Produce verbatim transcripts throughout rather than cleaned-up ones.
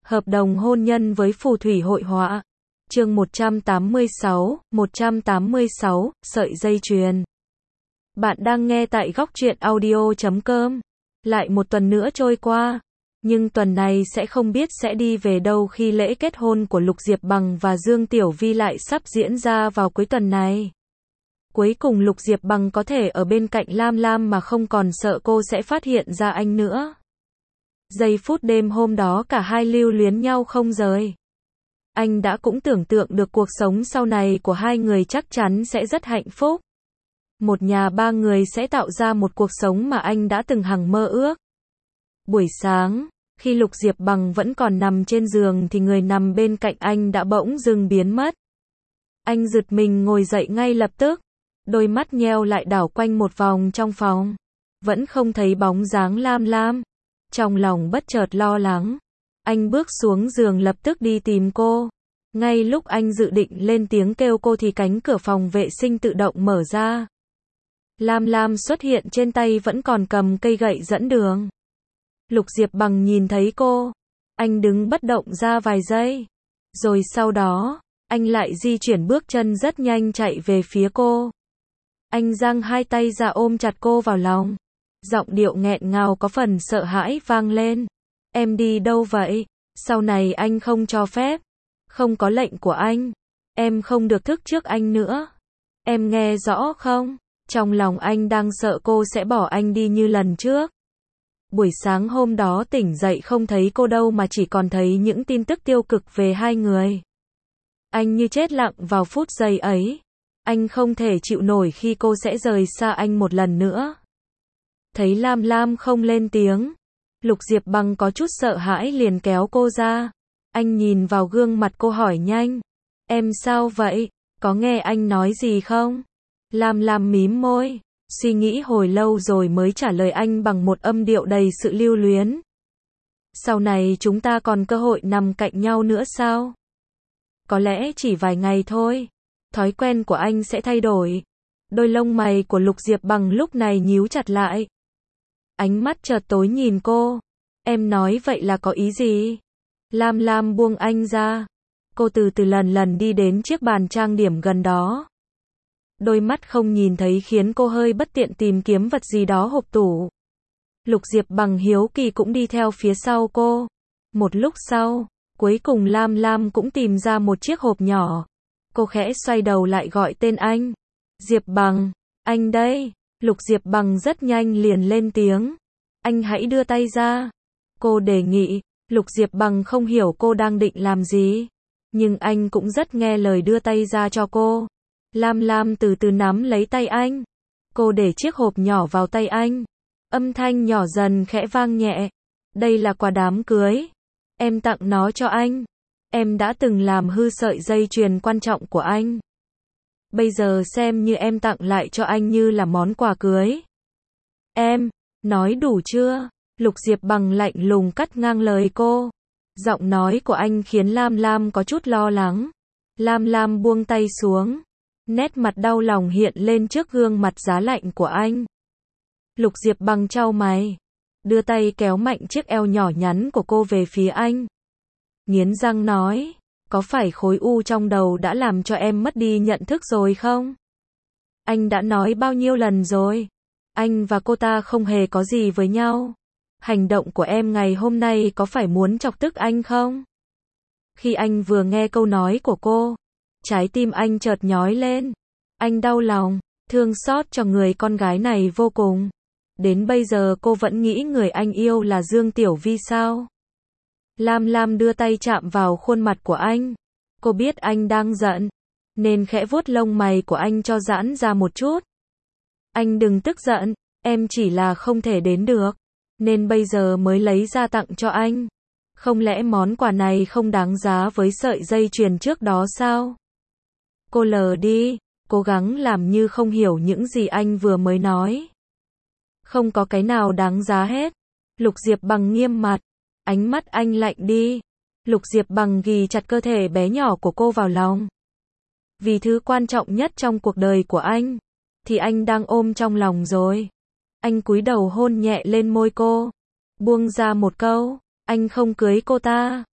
Hợp đồng hôn nhân với phù thủy hội họa. Chương một trăm tám mươi sáu, một trăm tám mươi sáu, sợi dây chuyền. Bạn đang nghe tại góc truyện audio chấm com. Lại một tuần nữa trôi qua, nhưng tuần này sẽ không biết sẽ đi về đâu khi lễ kết hôn của Lục Diệp Bằng và Dương Tiểu Vi lại sắp diễn ra vào cuối tuần này. Cuối cùng Lục Diệp Bằng có thể ở bên cạnh Lam Lam mà không còn sợ cô sẽ phát hiện ra anh nữa. Giây phút đêm hôm đó cả hai lưu luyến nhau không rời. Anh đã cũng tưởng tượng được cuộc sống sau này của hai người chắc chắn sẽ rất hạnh phúc. Một nhà ba người sẽ tạo ra một cuộc sống mà anh đã từng hằng mơ ước. Buổi sáng, khi Lục Diệp Bằng vẫn còn nằm trên giường thì người nằm bên cạnh anh đã bỗng dưng biến mất. Anh giật mình ngồi dậy ngay lập tức, đôi mắt nheo lại đảo quanh một vòng trong phòng. Vẫn không thấy bóng dáng Lam Lam. Trong lòng bất chợt lo lắng, anh bước xuống giường lập tức đi tìm cô. Ngay lúc anh dự định lên tiếng kêu cô thì cánh cửa phòng vệ sinh tự động mở ra. Lam Lam xuất hiện trên tay vẫn còn cầm cây gậy dẫn đường. Lục Diệp Bằng nhìn thấy cô, anh đứng bất động ra vài giây. Rồi sau đó, anh lại di chuyển bước chân rất nhanh chạy về phía cô. Anh giang hai tay ra ôm chặt cô vào lòng. Giọng điệu nghẹn ngào có phần sợ hãi vang lên. Em đi đâu vậy? Sau này anh không cho phép. Không có lệnh của anh. Em không được thức trước anh nữa. Em nghe rõ không? Trong lòng anh đang sợ cô sẽ bỏ anh đi như lần trước. Buổi sáng hôm đó tỉnh dậy không thấy cô đâu mà chỉ còn thấy những tin tức tiêu cực về hai người. Anh như chết lặng vào phút giây ấy. Anh không thể chịu nổi khi cô sẽ rời xa anh một lần nữa. Thấy Lam Lam không lên tiếng, Lục Diệp Bằng có chút sợ hãi liền kéo cô ra. Anh nhìn vào gương mặt cô hỏi nhanh. Em sao vậy? Có nghe anh nói gì không? Lam Lam mím môi, suy nghĩ hồi lâu rồi mới trả lời anh bằng một âm điệu đầy sự lưu luyến. Sau này chúng ta còn cơ hội nằm cạnh nhau nữa sao? Có lẽ chỉ vài ngày thôi. Thói quen của anh sẽ thay đổi. Đôi lông mày của Lục Diệp Bằng lúc này nhíu chặt lại. Ánh mắt chợt tối nhìn cô. Em nói vậy là có ý gì? Lam Lam buông anh ra. Cô từ từ lần lần đi đến chiếc bàn trang điểm gần đó. Đôi mắt không nhìn thấy khiến cô hơi bất tiện tìm kiếm vật gì đó hộp tủ. Lục Diệp Bằng hiếu kỳ cũng đi theo phía sau cô. Một lúc sau, cuối cùng Lam Lam cũng tìm ra một chiếc hộp nhỏ. Cô khẽ xoay đầu lại gọi tên anh. Diệp Bằng, anh đây. Lục Diệp Bằng rất nhanh liền lên tiếng. Anh hãy đưa tay ra. Cô đề nghị. Lục Diệp Bằng không hiểu cô đang định làm gì. Nhưng anh cũng rất nghe lời đưa tay ra cho cô. Lam Lam từ từ nắm lấy tay anh. Cô để chiếc hộp nhỏ vào tay anh. Âm thanh nhỏ dần khẽ vang nhẹ. Đây là quà đám cưới. Em tặng nó cho anh. Em đã từng làm hư sợi dây chuyền quan trọng của anh. Bây giờ xem như em tặng lại cho anh như là món quà cưới. Em, nói đủ chưa? Lục Diệp Bằng lạnh lùng cắt ngang lời cô. Giọng nói của anh khiến Lam Lam có chút lo lắng. Lam Lam buông tay xuống. Nét mặt đau lòng hiện lên trước gương mặt giá lạnh của anh. Lục Diệp Bằng chau mày. Đưa tay kéo mạnh chiếc eo nhỏ nhắn của cô về phía anh. Nghiến răng nói. Có phải khối u trong đầu đã làm cho em mất đi nhận thức rồi không? Anh đã nói bao nhiêu lần rồi? Anh và cô ta không hề có gì với nhau. Hành động của em ngày hôm nay có phải muốn chọc tức anh không? Khi anh vừa nghe câu nói của cô, trái tim anh chợt nhói lên. Anh đau lòng, thương xót cho người con gái này vô cùng. Đến bây giờ cô vẫn nghĩ người anh yêu là Dương Tiểu Vi sao? Lam Lam đưa tay chạm vào khuôn mặt của anh. Cô biết anh đang giận, nên khẽ vuốt lông mày của anh cho giãn ra một chút. Anh đừng tức giận, em chỉ là không thể đến được, nên bây giờ mới lấy ra tặng cho anh. Không lẽ món quà này không đáng giá với sợi dây chuyền trước đó sao? Cô lờ đi, cố gắng làm như không hiểu những gì anh vừa mới nói. Không có cái nào đáng giá hết. Lục Diệp Bằng nghiêm mặt. Ánh mắt anh lạnh đi. Lục Diệp Bằng ghì chặt cơ thể bé nhỏ của cô vào lòng. Vì thứ quan trọng nhất trong cuộc đời của anh, thì anh đang ôm trong lòng rồi. Anh cúi đầu hôn nhẹ lên môi cô. Buông ra một câu. Anh không cưới cô ta.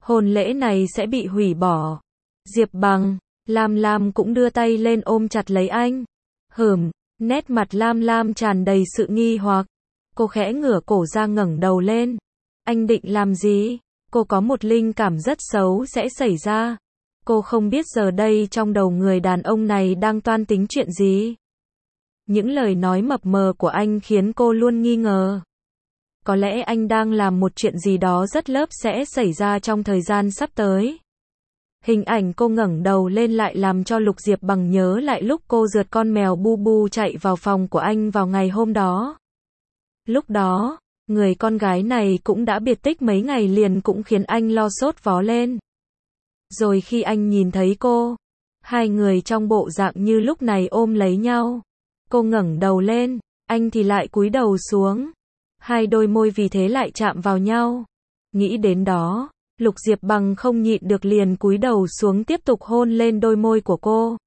Hôn lễ này sẽ bị hủy bỏ. Diệp Bằng, Lam Lam cũng đưa tay lên ôm chặt lấy anh. Hửm, nét mặt Lam Lam tràn đầy sự nghi hoặc. Cô khẽ ngửa cổ ra ngẩng đầu lên. Anh định làm gì? Cô có một linh cảm rất xấu sẽ xảy ra. Cô không biết giờ đây trong đầu người đàn ông này đang toan tính chuyện gì. Những lời nói mập mờ của anh khiến cô luôn nghi ngờ. Có lẽ anh đang làm một chuyện gì đó rất lớp sẽ xảy ra trong thời gian sắp tới. Hình ảnh cô ngẩng đầu lên lại làm cho Lục Diệp Bằng nhớ lại lúc cô rượt con mèo Bu Bu chạy vào phòng của anh vào ngày hôm đó. Lúc đó, người con gái này cũng đã biệt tích mấy ngày liền cũng khiến anh lo sốt vó lên. Rồi khi anh nhìn thấy cô, hai người trong bộ dạng như lúc này ôm lấy nhau. Cô ngẩng đầu lên, anh thì lại cúi đầu xuống. Hai đôi môi vì thế lại chạm vào nhau. Nghĩ đến đó, Lục Diệp Bằng không nhịn được liền cúi đầu xuống tiếp tục hôn lên đôi môi của cô.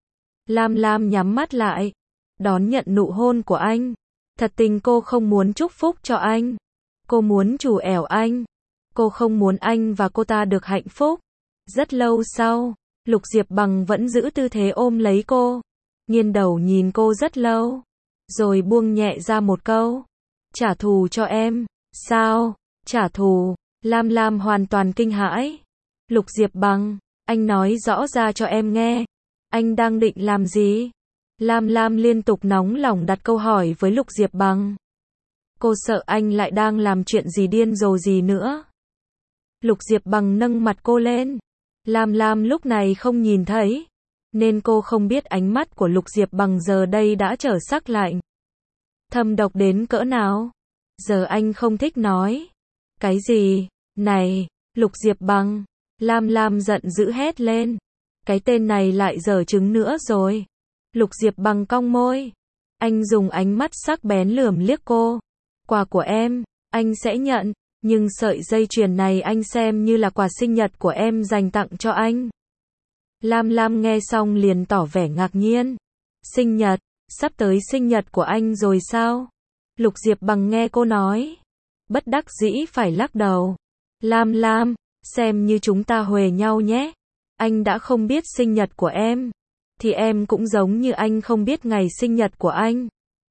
Lam Lam nhắm mắt lại, đón nhận nụ hôn của anh. Thật tình cô không muốn chúc phúc cho anh. Cô muốn trù ẻo anh. Cô không muốn anh và cô ta được hạnh phúc. Rất lâu sau, Lục Diệp Bằng vẫn giữ tư thế ôm lấy cô. Nghiêng đầu nhìn cô rất lâu. Rồi buông nhẹ ra một câu. Trả thù cho em. Sao? Trả thù? Lam Lam hoàn toàn kinh hãi. Lục Diệp Bằng, anh nói rõ ra cho em nghe. Anh đang định làm gì? Lam Lam liên tục nóng lòng đặt câu hỏi với Lục Diệp Bằng. Cô sợ anh lại đang làm chuyện gì điên rồ gì nữa. Lục Diệp Bằng nâng mặt cô lên. Lam Lam lúc này không nhìn thấy, nên cô không biết ánh mắt của Lục Diệp Bằng giờ đây đã trở sắc lạnh. Thâm độc đến cỡ nào? Giờ anh không thích nói. Cái gì? Này, Lục Diệp Bằng. Lam Lam giận dữ hét lên. Cái tên này lại giở trứng nữa rồi. Lục Diệp Bằng cong môi. Anh dùng ánh mắt sắc bén lườm liếc cô. Quà của em, anh sẽ nhận. Nhưng sợi dây chuyền này anh xem như là quà sinh nhật của em dành tặng cho anh. Lam Lam nghe xong liền tỏ vẻ ngạc nhiên. Sinh nhật? Sắp tới sinh nhật của anh rồi sao? Lục Diệp Bằng nghe cô nói. Bất đắc dĩ phải lắc đầu. Lam Lam, xem như chúng ta huề nhau nhé. Anh đã không biết sinh nhật của em. Thì em cũng giống như anh không biết ngày sinh nhật của anh.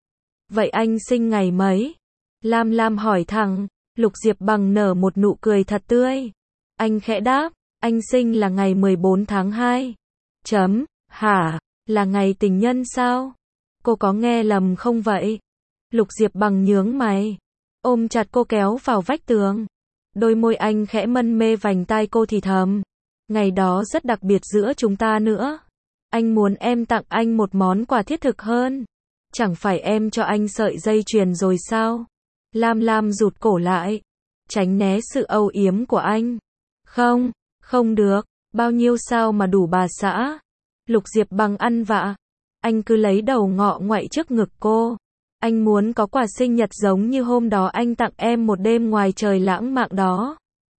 Vậy anh sinh ngày mấy? Lam Lam hỏi thẳng. Lục Diệp Bằng nở một nụ cười thật tươi. Anh khẽ đáp, anh sinh là ngày mười bốn tháng hai. Chấm, hả, là ngày tình nhân sao? Cô có nghe lầm không vậy? Lục Diệp Bằng nhướng mày, ôm chặt cô kéo vào vách tường. Đôi môi anh khẽ mân mê vành tai cô thì thầm. Ngày đó rất đặc biệt giữa chúng ta nữa. Anh muốn em tặng anh một món quà thiết thực hơn. Chẳng phải em cho anh sợi dây chuyền rồi sao? Lam Lam rụt cổ lại, tránh né sự âu yếm của anh. Không, không được, bao nhiêu sao mà đủ bà xã. Lục Diệp Bằng ăn vạ. Anh cứ lấy đầu ngọ ngoại trước ngực cô. Anh muốn có quà sinh nhật giống như hôm đó anh tặng em một đêm ngoài trời lãng mạn đó.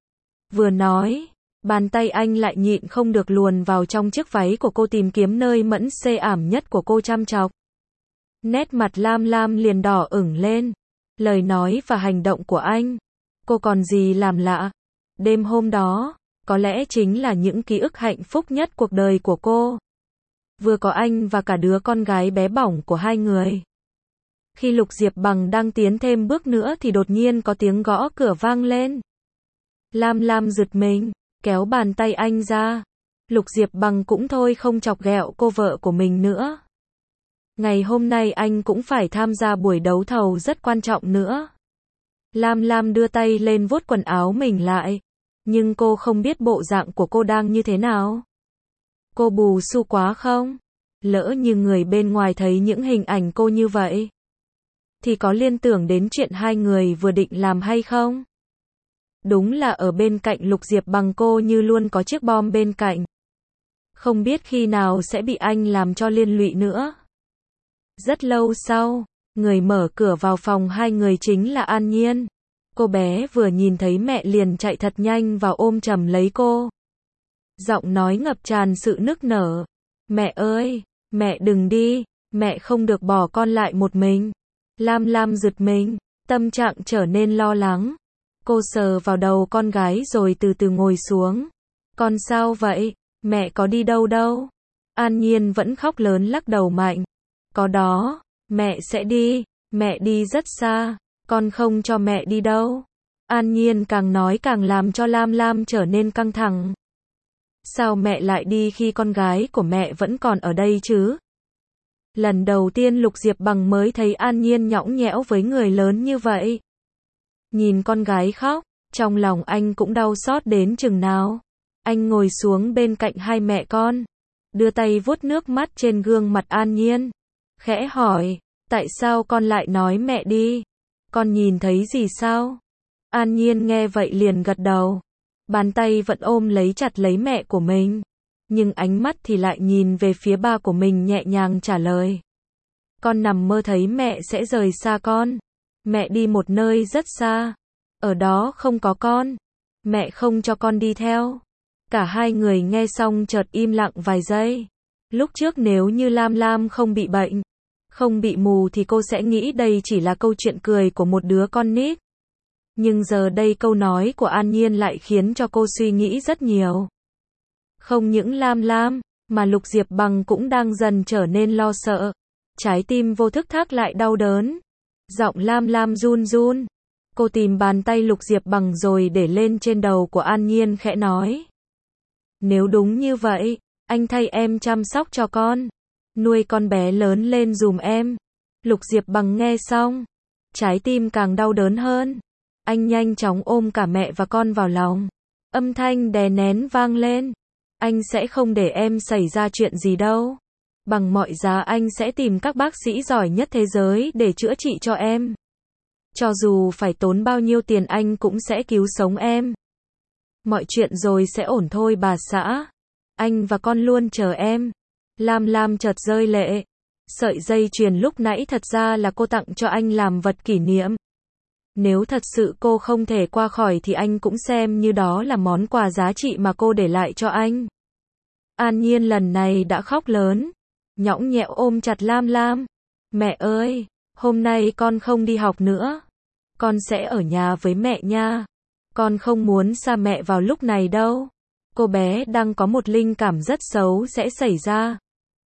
Vừa nói, bàn tay anh lại nhịn không được luồn vào trong chiếc váy của cô tìm kiếm nơi mẫn xê ảm nhất của cô chăm chọc. Nét mặt Lam Lam liền đỏ ửng lên. Lời nói và hành động của anh, cô còn gì làm lạ. Đêm hôm đó, có lẽ chính là những ký ức hạnh phúc nhất cuộc đời của cô. Vừa có anh và cả đứa con gái bé bỏng của hai người. Khi Lục Diệp Bằng đang tiến thêm bước nữa thì đột nhiên có tiếng gõ cửa vang lên. Lam Lam giật mình, kéo bàn tay anh ra. Lục Diệp Bằng cũng thôi không chọc ghẹo cô vợ của mình nữa. Ngày hôm nay anh cũng phải tham gia buổi đấu thầu rất quan trọng nữa. Lam Lam đưa tay lên vuốt quần áo mình lại. Nhưng cô không biết bộ dạng của cô đang như thế nào. Cô bù xu quá không? Lỡ như người bên ngoài thấy những hình ảnh cô như vậy, thì có liên tưởng đến chuyện hai người vừa định làm hay không? Đúng là ở bên cạnh Lục Diệp Bằng cô như luôn có chiếc bom bên cạnh. Không biết khi nào sẽ bị anh làm cho liên lụy nữa. Rất lâu sau, người mở cửa vào phòng hai người chính là An Nhiên. Cô bé vừa nhìn thấy mẹ liền chạy thật nhanh vào ôm chầm lấy cô. Giọng nói ngập tràn sự nức nở. Mẹ ơi, mẹ đừng đi, mẹ không được bỏ con lại một mình. Lam Lam giật mình, tâm trạng trở nên lo lắng. Cô sờ vào đầu con gái rồi từ từ ngồi xuống. Con sao vậy? Mẹ có đi đâu đâu? An Nhiên vẫn khóc lớn lắc đầu mạnh. Có đó, mẹ sẽ đi, mẹ đi rất xa, con không cho mẹ đi đâu. An Nhiên càng nói càng làm cho Lam Lam trở nên căng thẳng. Sao mẹ lại đi khi con gái của mẹ vẫn còn ở đây chứ? Lần đầu tiên Lục Diệp Bằng mới thấy An Nhiên nhõng nhẽo với người lớn như vậy. Nhìn con gái khóc, trong lòng anh cũng đau xót đến chừng nào. Anh ngồi xuống bên cạnh hai mẹ con, đưa tay vuốt nước mắt trên gương mặt An Nhiên, khẽ hỏi, tại sao con lại nói mẹ đi? Con nhìn thấy gì sao? An Nhiên nghe vậy liền gật đầu, bàn tay vẫn ôm lấy chặt lấy mẹ của mình, nhưng ánh mắt thì lại nhìn về phía ba của mình nhẹ nhàng trả lời. Con nằm mơ thấy mẹ sẽ rời xa con. Mẹ đi một nơi rất xa, ở đó không có con, mẹ không cho con đi theo. Cả hai người nghe xong chợt im lặng vài giây. Lúc trước nếu như Lam Lam không bị bệnh, không bị mù thì cô sẽ nghĩ đây chỉ là câu chuyện cười của một đứa con nít. Nhưng giờ đây câu nói của An Nhiên lại khiến cho cô suy nghĩ rất nhiều. Không những Lam Lam, mà Lục Diệp Bằng cũng đang dần trở nên lo sợ. Trái tim vô thức thác lại đau đớn. Giọng Lam Lam run run. Cô tìm bàn tay Lục Diệp Bằng rồi để lên trên đầu của An Nhiên khẽ nói. Nếu đúng như vậy, anh thay em chăm sóc cho con, nuôi con bé lớn lên dùm em. Lục Diệp Bằng nghe xong, trái tim càng đau đớn hơn. Anh nhanh chóng ôm cả mẹ và con vào lòng. Âm thanh đè nén vang lên. Anh sẽ không để em xảy ra chuyện gì đâu. Bằng mọi giá anh sẽ tìm các bác sĩ giỏi nhất thế giới để chữa trị cho em. Cho dù phải tốn bao nhiêu tiền anh cũng sẽ cứu sống em. Mọi chuyện rồi sẽ ổn thôi bà xã. Anh và con luôn chờ em. Lam Lam chợt rơi lệ. Sợi dây chuyền lúc nãy thật ra là cô tặng cho anh làm vật kỷ niệm. Nếu thật sự cô không thể qua khỏi thì anh cũng xem như đó là món quà giá trị mà cô để lại cho anh. An Nhiên lần này đã khóc lớn, nhõng nhẽo ôm chặt Lam Lam. Mẹ ơi, hôm nay con không đi học nữa. Con sẽ ở nhà với mẹ nha. Con không muốn xa mẹ vào lúc này đâu. Cô bé đang có một linh cảm rất xấu sẽ xảy ra.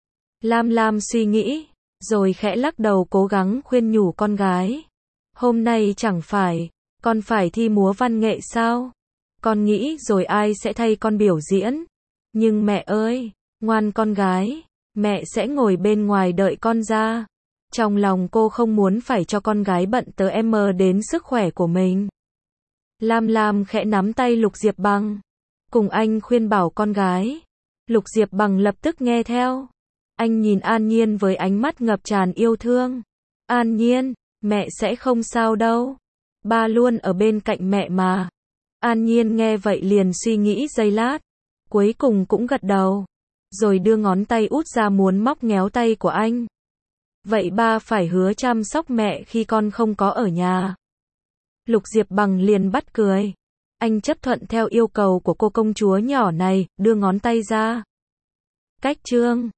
Lam Lam suy nghĩ, rồi khẽ lắc đầu cố gắng khuyên nhủ con gái. Hôm nay chẳng phải, con phải thi múa văn nghệ sao? Con nghĩ rồi ai sẽ thay con biểu diễn? Nhưng mẹ ơi, ngoan con gái, mẹ sẽ ngồi bên ngoài đợi con ra. Trong lòng cô không muốn phải cho con gái bận tớ em mơ đến sức khỏe của mình. Lam Lam khẽ nắm tay Lục Diệp Bằng, cùng anh khuyên bảo con gái. Lục Diệp Bằng lập tức nghe theo. Anh nhìn An Nhiên với ánh mắt ngập tràn yêu thương. An Nhiên, mẹ sẽ không sao đâu. Ba luôn ở bên cạnh mẹ mà. An Nhiên nghe vậy liền suy nghĩ giây lát. Cuối cùng cũng gật đầu. Rồi đưa ngón tay út ra muốn móc nhéo tay của anh. Vậy ba phải hứa chăm sóc mẹ khi con không có ở nhà. Lục Diệp Bằng liền bắt cười. Anh chấp thuận theo yêu cầu của cô công chúa nhỏ này, đưa ngón tay ra. Cách chương